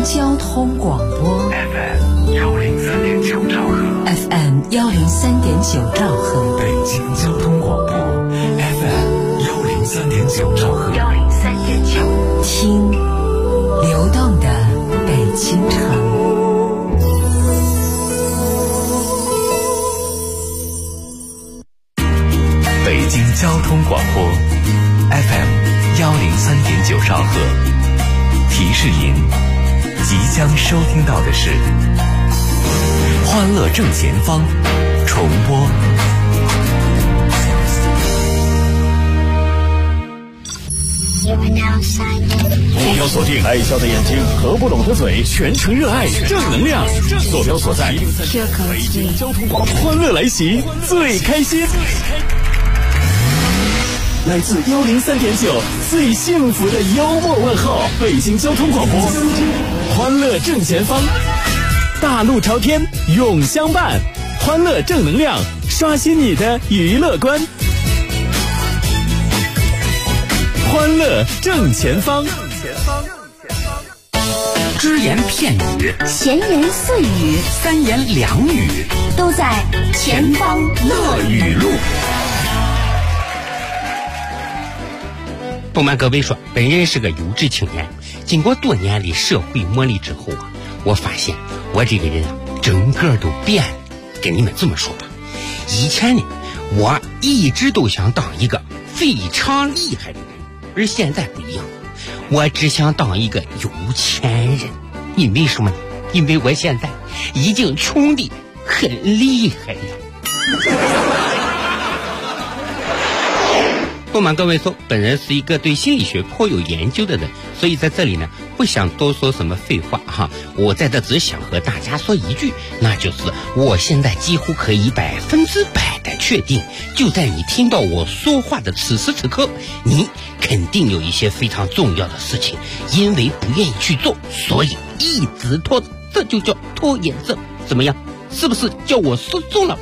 交通广播 FM 103.9兆赫 FM 103.9兆赫， 北京交通广播 FM 103.9兆赫 103.9，听流动的北京城。 北京交通广播 FM 103.9兆赫，提示您即将收听到的是欢乐正前方重播。 目标锁定，爱笑的眼睛和不拢的嘴，全程热爱正能量。坐标所在，北京交通广播，欢乐来袭，最开心。来自103.9最幸福的幽默问候，北京交通广播，欢乐正前方，大路朝天永相伴，欢乐正能量，刷新你的娱乐观。欢乐正前方， 只言片语， 闲言碎语， 三言两语， 都在前方乐语录。 不瞒各位说，本人是个优质青年，经过多年的社会磨砺之后啊，我发现我这个人啊，整个都变了。跟你们这么说吧，以前呢，我一直都想当一个非常厉害的人，而现在不一样，我只想当一个有钱人。因为什么呢？因为我现在已经穷得很厉害了。不瞒各位说，本人是一个对心理学颇有研究的人，所以在这里呢，不想多说什么废话哈。我在这只想和大家说一句，那就是我现在几乎可以100%的确定，就在你听到我说话的此时此刻，你肯定有一些非常重要的事情，因为不愿意去做，所以一直拖着，这就叫拖延症。怎么样？是不是叫我说中了？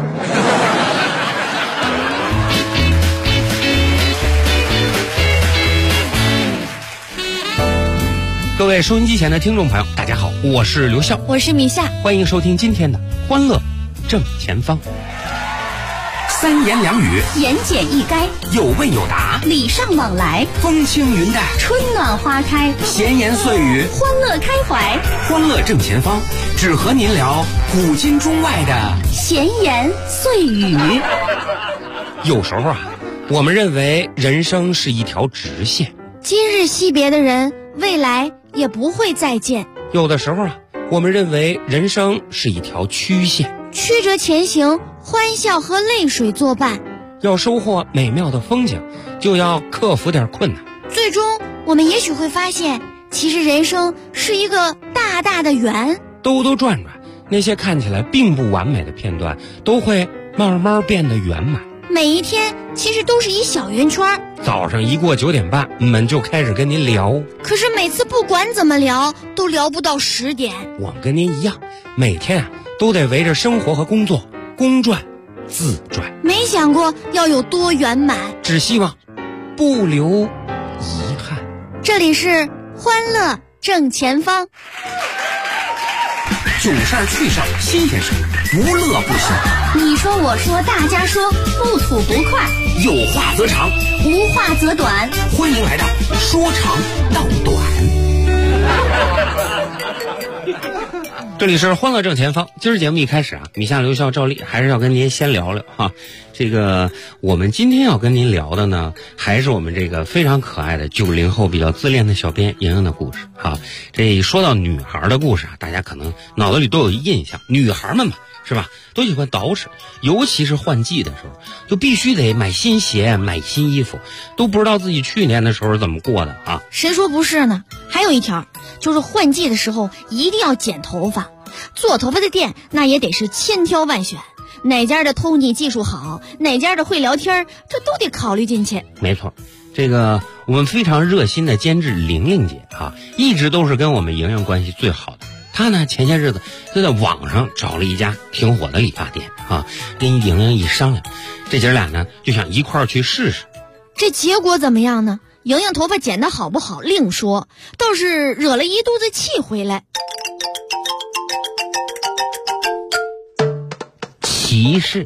各位收音机前的听众朋友，大家好，我是刘笑， 我是米夏， 欢迎收听今天的欢乐正前方。三言两语， 言简意赅， 有问有答， 礼尚往来， 风轻云淡， 春暖花开， 闲言碎语， 欢乐开怀。 欢乐正前方，只和您聊古今中外的闲言碎语。 有时候啊，我们认为人生是一条直线， 今日惜别的人，未来也不会再见。 有的时候啊，我们认为人生是一条曲线， 曲折前行，欢笑和泪水作伴。 要收获美妙的风景，就要克服点困难。 最终我们也许会发现，其实人生是一个大大的圆， 兜兜转转，那些看起来并不完美的片段都会慢慢变得圆满。 每一天其实都是一小圆圈。 早上一过9点半，我们就开始跟您聊， 可是每次不管怎么聊，都聊不到10点。 我们跟您一样，每天啊都得围着生活和工作公转自转。 没想过要有多圆满， 只希望不留遗憾。 这里是欢乐正前方。 囧事儿趣事儿新鲜事儿，无乐不休。 你说我说大家说，不吐不快， 有话则长， 无话则短。 欢迎来到说长道短。这里是欢乐正前方。今儿节目一开始啊，米夏、刘笑、赵丽还是要跟您先聊聊哈。这个我们今天要跟您聊的呢，还是我们这个非常可爱的90后比较自恋的小编莹莹的故事哈。这说到女孩的故事啊，大家可能脑子里都有一印象，女孩们嘛，是吧？都喜欢捯饬，尤其是换季的时候，就必须得买新鞋、买新衣服，都不知道自己去年的时候怎么过的啊。 谁说不是呢？还有一条，就是换季的时候一定要剪头发。做头发的店那也得是千挑万选，哪家的偷你技术好，哪家的会聊天，这都得考虑进去。 没错，这个我们非常热心的监制玲玲姐啊，一直都是跟我们莹莹关系最好的。她呢前些日子就在网上找了一家挺火的理发店啊，跟莹莹一商量，这姐俩呢就想一块儿去试试。 这结果怎么样呢？ 莹莹头发剪得好不好另说，倒是惹了一肚子气回来。 歧视。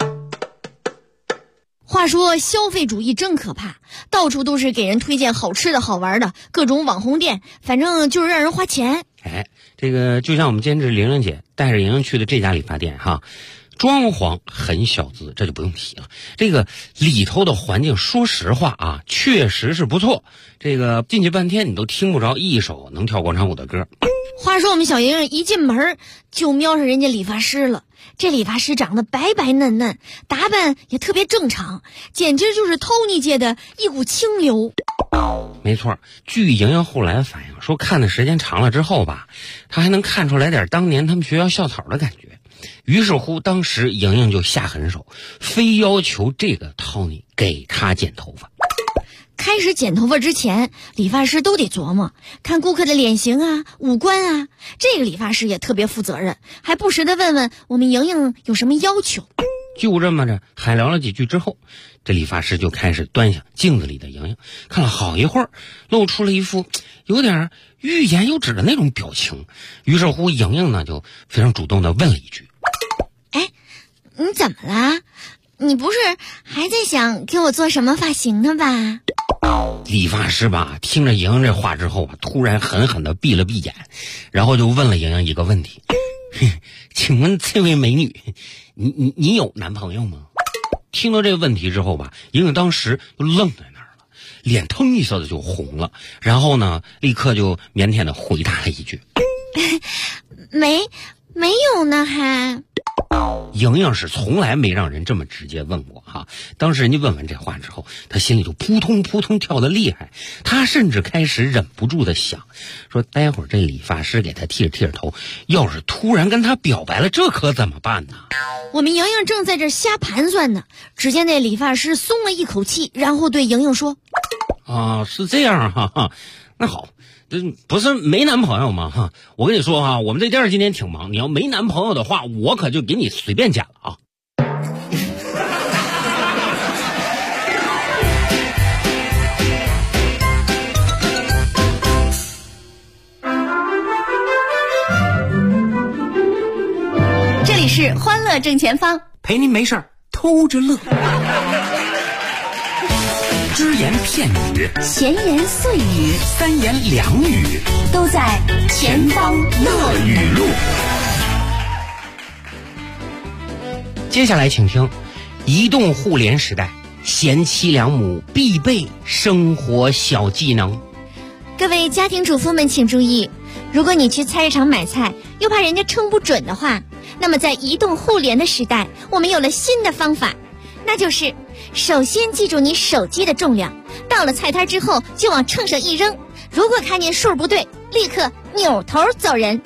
话说消费主义真可怕，到处都是给人推荐好吃的好玩的各种网红店，反正就是让人花钱。 这个就像我们监制玲玲姐带着莹莹去的这家理发店哈，装潢很小资，这就不用提了。这个里头的环境说实话啊，确实是不错。这个进去半天你都听不着一首能跳广场舞的歌。 话说我们小莹莹一进门就瞄上人家理发师了，这理发师长得白白嫩嫩，打扮也特别正常，简直就是 Tony 界的一股清流。 没错，据莹莹后来反映说，看的时间长了之后吧，她还能看出来点当年他们学校校草的感觉。于是乎当时莹莹就下狠手，非要求这个 Tony 给她剪头发。 开始剪头发之前，理发师都得琢磨看顾客的脸型啊、五官啊。这个理发师也特别负责任，还不时地问问我们莹莹有什么要求。 就这么着海聊了几句之后，这理发师就开始端详镜子里的莹莹，看了好一会儿，露出了一副有点欲言又止的那种表情。于是乎莹莹呢就非常主动地问了一句： 哎，你怎么了？你不是还在想给我做什么发型呢吧？ 理发师吧听着莹莹这话之后突然狠狠地闭了闭眼，然后就问了莹莹一个问题：请问这位美女，你有男朋友吗？听到这个问题之后吧，莹莹当时就愣在那儿了，脸腾一下子就红了，然后呢立刻就腼腆地回答了一句： 没有呢还。 莹莹是从来没让人这么直接问过哈。当时人家问完这话之后，她心里就扑通扑通跳得厉害，她甚至开始忍不住的想说，待会儿这理发师给她剃着头，要是突然跟她表白了，这可怎么办呢？ 我们莹莹正在这瞎盘算呢，只见那理发师松了一口气，然后对莹莹说： 是这样哈，那好，这不是没男朋友吗？哈，我跟你说哈，我们这店今天挺忙，你要没男朋友的话，我可就给你随便剪了啊。 这里是欢乐正前方， 陪您没事偷着乐。只言片语， 闲言碎语， 三言两语， 都在前方乐语录。 接下来请听移动互联时代贤妻良母必备生活小技能。 各位家庭主妇们请注意，如果你去菜市场买菜又怕人家称不准的话，那么在移动互联的时代，我们有了新的方法，那就是首先记住你手机的重量，到了菜摊之后就往秤上一扔，如果看见数不对，立刻扭头走人。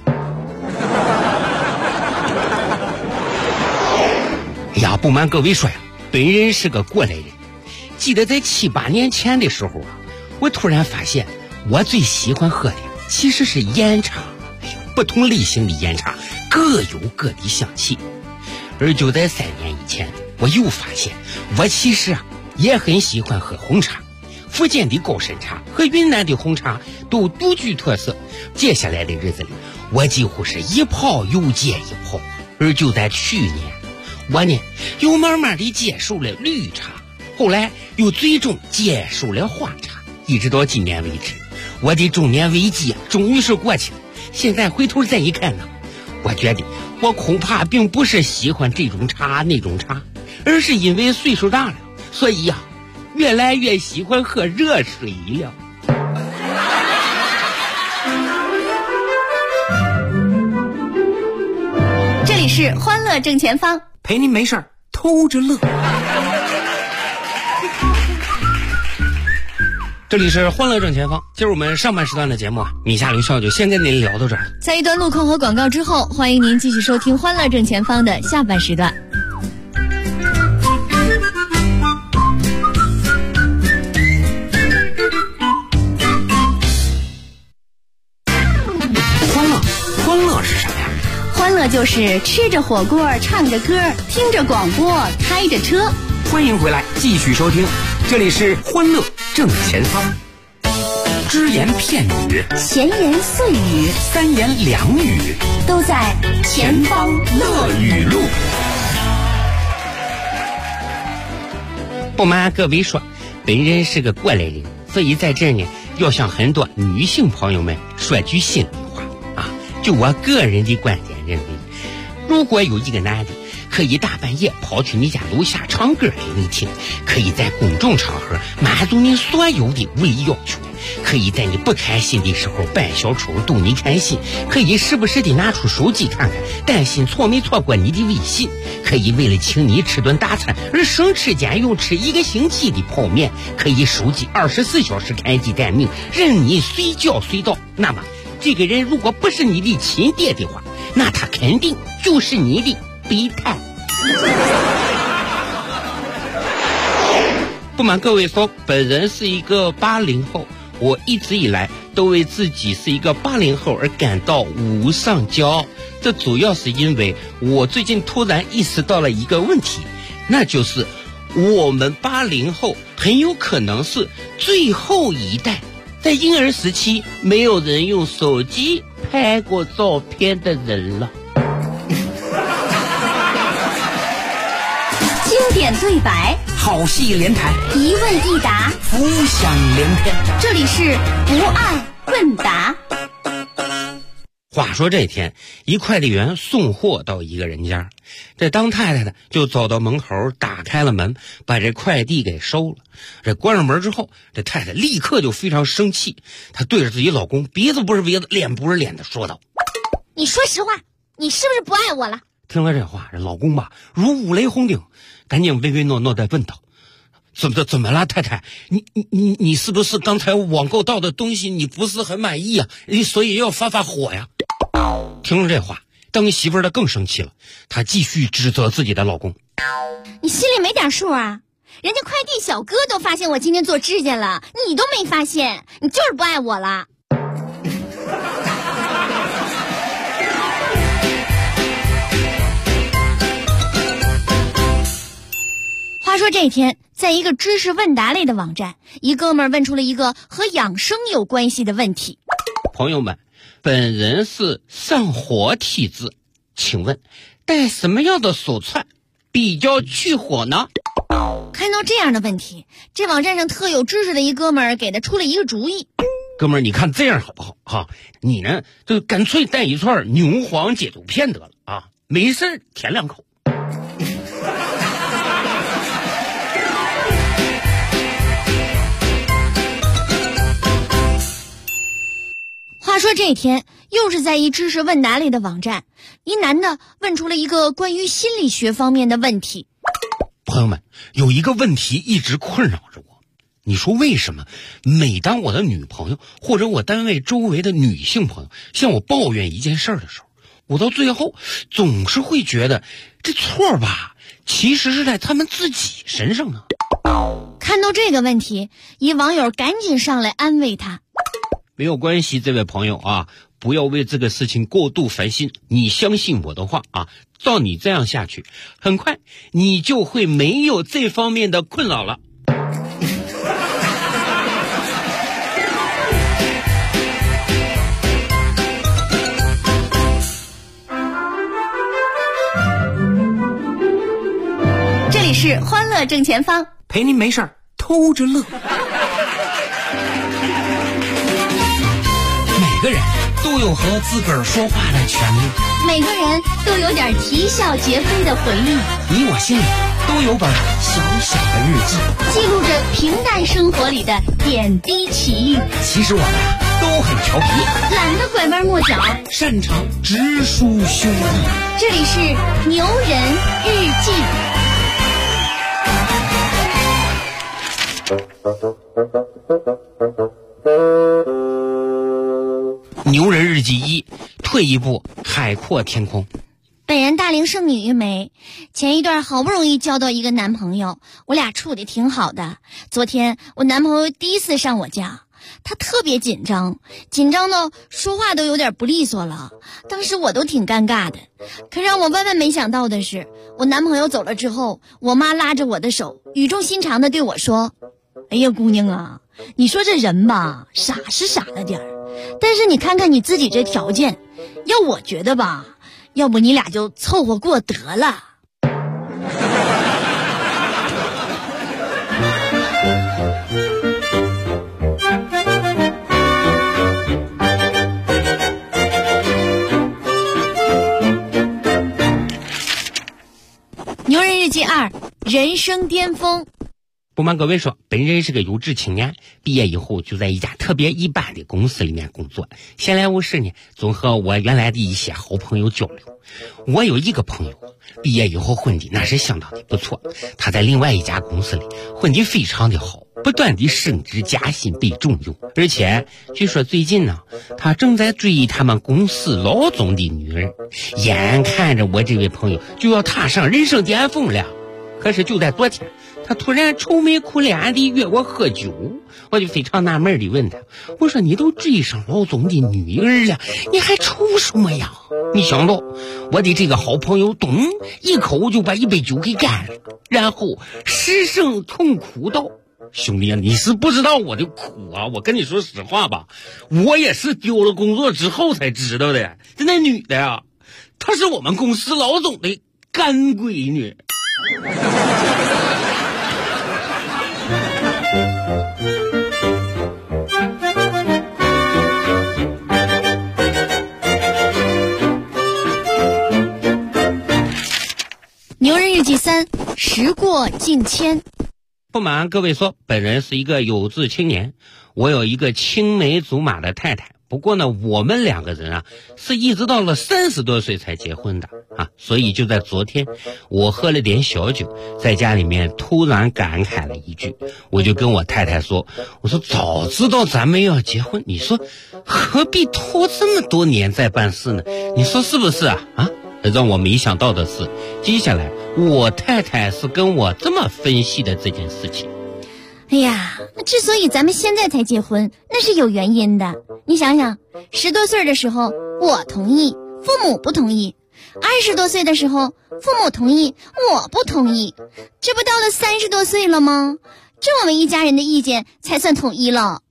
哎呀，不瞒各位说呀，本人是个过来人。记得在7、8年前的时候啊，我突然发现我最喜欢喝的其实是烟茶。不同类型的烟茶各有各的香气。而就在3年以前，我又发现我其实也很喜欢喝红茶。福建的高山茶和云南的红茶都独具特色。接下来的日子里，我几乎是一泡又接一泡。而就在去年，我呢又慢慢的接受了绿茶，后来又最终接受了花茶，一直到今年为止，我的中年危机终于是过去了。现在回头再一看呢，我觉得我恐怕并不是喜欢这种茶那种茶，而是因为岁数大了，所以越来越喜欢喝热水了。 这里是欢乐正前方， 陪您没事偷着乐。 这里是欢乐正前方，今儿我们上半时段的节目米夏刘笑就先跟您聊到这儿。 在一段路况和广告之后，欢迎您继续收听欢乐正前方的下半时段。 欢乐是什么呀？ 欢乐就是吃着火锅，唱着歌，听着广播，开着车。 欢迎回来，继续收听，这里是欢乐正前方。 只言片语， 闲言碎语， 三言两语， 都在前方乐语录。 不瞒各位说，本人是个过来人，所以在这呢，要向很多女性朋友们说句心里话啊。就我个人的观点认为，如果有一个男的可以大半夜跑去你家楼下唱歌给你听，可以在公众场合满足你所有的无理要求，可以在你不开心的时候扮小丑逗你开心，可以时不时的拿出手机看看，担心错没错过你的微信，可以为了请你吃顿大餐而省吃俭用吃1个星期的泡面，可以手机24小时开机待命，任你随叫随到。那么这个人如果不是你的亲爹的话，那他肯定就是你的备胎。不瞒各位说，本人是一个80后，我一直以来都为自己是一个80后而感到无上骄傲。这主要是因为我最近突然意识到了一个问题，那就是我们80后很有可能是最后一代在婴儿时期没有人用手机拍过照片的人了。 经典对白， 好戏连台， 一问一答， 浮想联翩。 这里是不爱问答。 话说这天，一快递员送货到一个人家，这当太太的就走到门口，打开了门，把这快递给收了。这关上门之后，这太太立刻就非常生气，她对着自己老公鼻子不是鼻子脸不是脸的说道： 你说实话，你是不是不爱我了？ 听了这话，这老公吧如五雷轰顶，赶紧唯唯诺诺地问道：怎么了，太太？你是不是刚才网购到的东西你不是很满意啊？所以要发火呀？听了这话，当媳妇儿的更生气了，她继续指责自己的老公： 你心里没点数啊？人家快递小哥都发现我今天做指甲了，你都没发现，你就是不爱我了。话说这天，在一个知识问答类的网站，一哥们儿问出了一个和养生有关系的问题。 朋友们，本人是上火体质，请问戴什么样的手串比较去火呢？ 看到这样的问题，这网站上特有知识的一哥们儿给他出了一个主意。 哥们儿，你看这样好不好哈？你呢就干脆带一串牛黄解毒片得了啊，没事舔2口。 话说这天，又是在一知识问答类的网站，一男的问出了一个关于心理学方面的问题。 朋友们，有一个问题一直困扰着我，你说为什么每当我的女朋友或者我单位周围的女性朋友向我抱怨一件事的时候，我到最后总是会觉得这错吧其实是在他们自己身上呢？ 看到这个问题，一网友赶紧上来安慰他： 没有关系，这位朋友啊，不要为这个事情过度烦心，你相信我的话啊，照你这样下去，很快你就会没有这方面的困扰了。 这里是欢乐正前方， 陪您没事儿偷着乐。每个人都有和自个儿说话的权利， 每个人都有点啼笑皆非的回忆， 你我心里都有本小小的日记， 记录着平淡生活里的点滴奇遇。 其实我们都很调皮， 懒得拐弯抹角， 擅长直抒胸臆。 这里是牛人日记。 牛人日记1，退一步，海阔天空。 本人大龄剩女一枚，前一段好不容易交到一个男朋友，我俩处得挺好的。昨天我男朋友第一次上我家，他特别紧张到说话都有点不利索了，当时我都挺尴尬的。可让我万万没想到的是，我男朋友走了之后，我妈拉着我的手，语重心长地对我说：哎呀姑娘啊， 你说这人吧，傻是傻了点儿，但是你看看你自己这条件，要我觉得吧，要不你俩就凑合过得了。牛人日记2，人生巅峰。 不瞒各位说，本人是个优质青年，毕业以后就在一家特别一般的公司里面工作。闲来无事呢，总和我原来的一些好朋友交流。我有一个朋友，毕业以后混的那是相当的不错，他在另外一家公司里混得非常的好，不断的升职加薪被重用，而且据说最近呢，他正在追他们公司老总的女儿。眼看着我这位朋友就要踏上人生巅峰了，可是就在昨天，他突然愁眉苦脸地约我喝酒，我就非常纳闷地问他，我说你都追上老总的女儿了，你还愁什么呀？没想到我的这个好朋友咚一口就把一杯酒给干了，然后失声痛哭道，兄弟啊，你是不知道我的苦啊！我跟你说实话吧，我也是丢了工作之后才知道的。这那女的呀，她是我们公司老总的干闺女。 牛人日记3，时过境迁。 不瞒各位说，本人是一个有志青年，我有一个青梅竹马的太太。不过呢，我们两个人啊，是一直到了30多岁才结婚的啊，所以就在昨天，我喝了点小酒，在家里面突然感慨了一句，我就跟我太太说，我说早知道咱们要结婚，你说何必拖这么多年再办事呢？你说是不是啊？让我没想到的是，接下来我太太是跟我这么分析的这件事情。 哎呀，之所以咱们现在才结婚，那是有原因的。你想想，10多岁的时候我同意，父母不同意；20多岁的时候父母同意，我不同意。这不到了30多岁了吗？这我们一家人的意见才算统一了。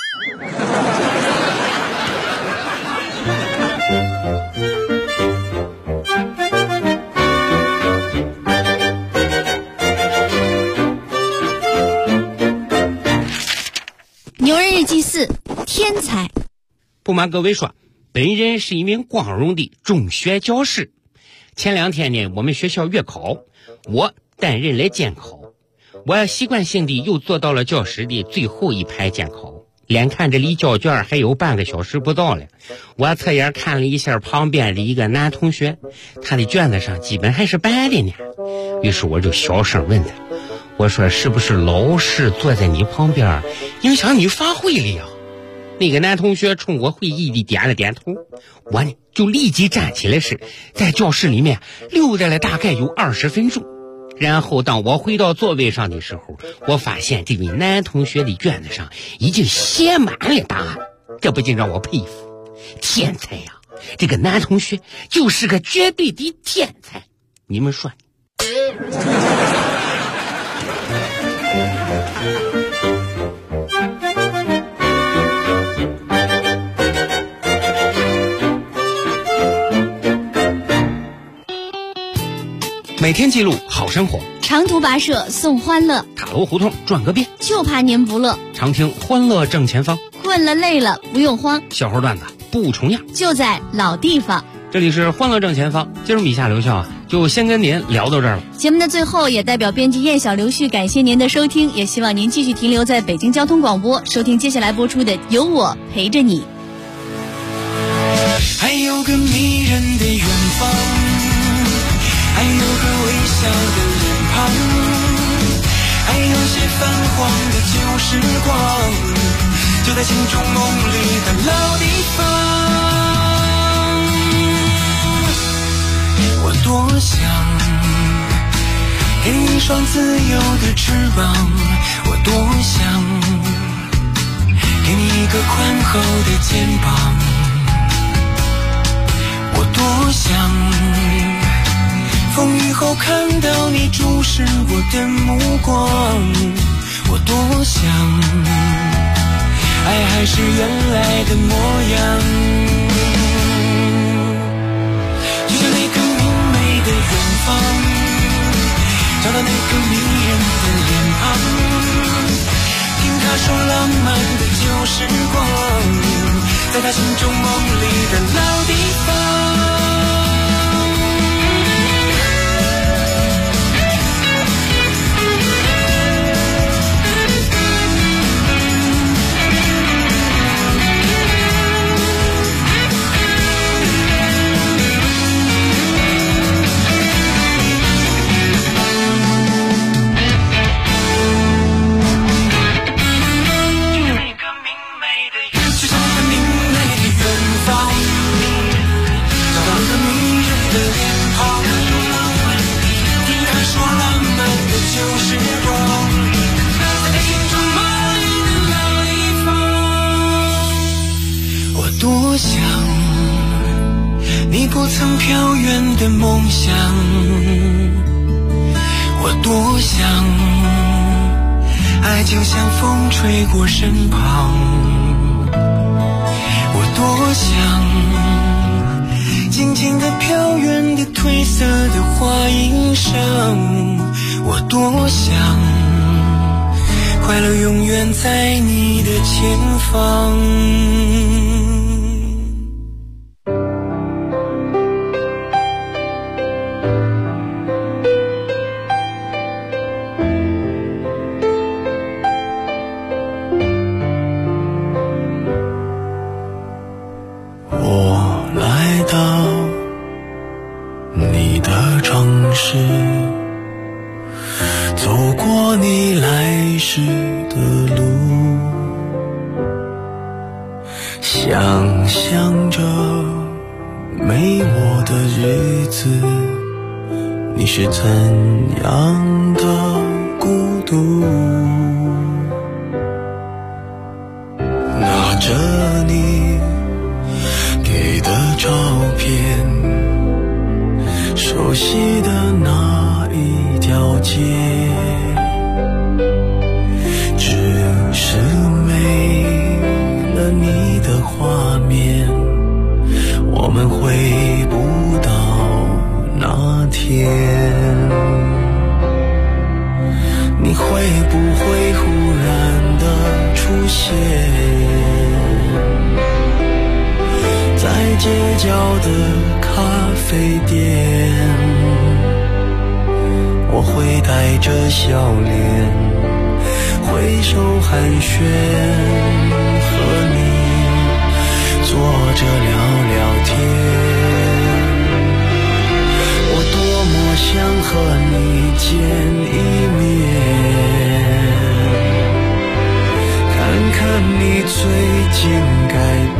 牛人日记4，天才。 不瞒各位说，本人是一名光荣的中学教师。前2天呢，我们学校月考，我担任了监考。我习惯性的又坐到了教室的最后一排监考，眼看着离交卷还有半个小时不到了，我侧眼看了一下旁边的一个男同学，他的卷子上基本还是白的呢。于是我就小声问他，我说是不是老师坐在你旁边影响你发挥了呀？那个男同学冲我会意地点了点头，我呢就立即站起来时，在教室里面溜达了大概有20分钟。然后当我回到座位上的时候，我发现这位男同学的卷子上已经写满了答案，这不禁让我佩服，天才呀！这个男同学就是个绝对的天才，你们说？每天记录好生活， 长途跋涉送欢乐， 塔罗胡同转个遍， 就怕您不乐。 常听欢乐正前方， 困了累了不用慌， 小猴段子不重样， 就在老地方。 这里是欢乐正前方，今儿米夏刘笑啊，就先跟您聊到这儿了。 节目的最后，也代表编辑燕小刘旭感谢您的收听，也希望您继续停留在北京交通广播，收听接下来播出的《有我陪着你》。 还有个迷人的远方，还有个微笑的脸庞，还有些泛黄的旧时光，就在心中梦里的老地方。我多想给你一双自由的翅膀，我多想给你一个宽厚的肩膀，我多想风雨后看到你注视我的目光， 我多想爱还是原来的模样，就像那个明媚的远方，找到那个迷人的脸庞，听他说浪漫的旧时光，在他心中梦里的老地方。多想你不曾飘远的梦想，我多想爱就像风吹过身旁，我多想静静地飘远的褪色的花衣裳，我多想快乐永远在你的前方。想象着没我的日子，你是怎样的孤独，拿着你给的照片，熟悉的那一条街，只是没了你的画面，我们回不到那天。你会不会忽然的出现在街角的咖啡店？我会带着笑脸挥手寒暄，和你坐着聊聊天。我多么想和你见一面，看看你最近改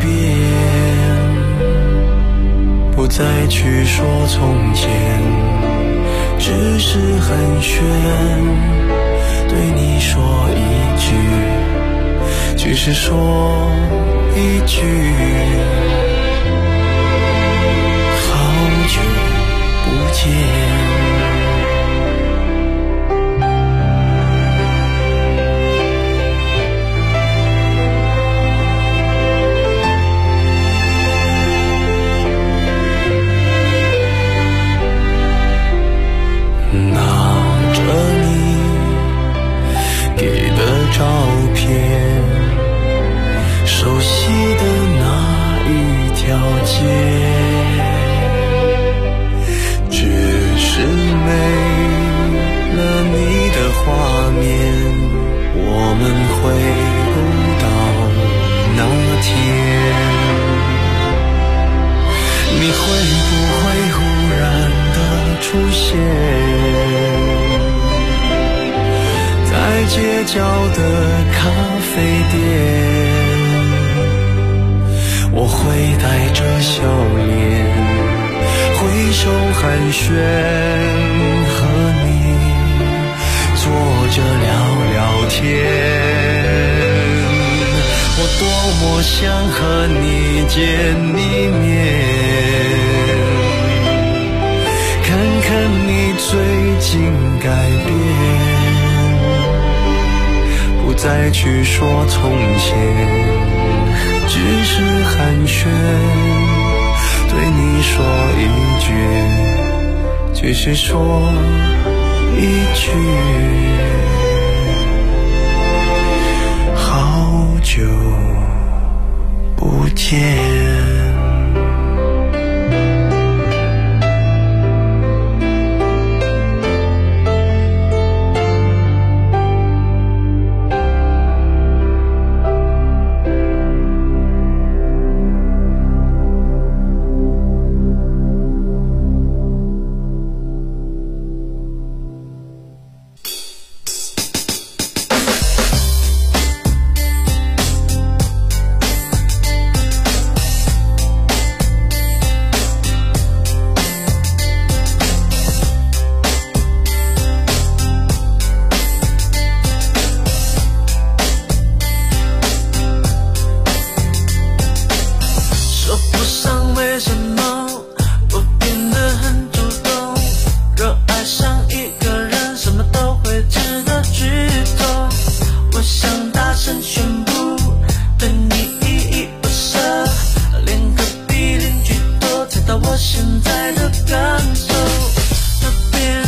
变，不再去说从前，只是寒暄，对你说一句，只是说一句，好久不见。照片，熟悉的那一条街，只是没了你的画面，我们回不到那天。你会不会忽然的出现在街角的咖啡店？我会带着笑脸挥手寒暄，和你坐着聊聊天。我多么想和你见一面，看看你最近改变， 不再去说从前，只是寒暄，对你说一句，只是说一句，好久不见。现在的感受，那边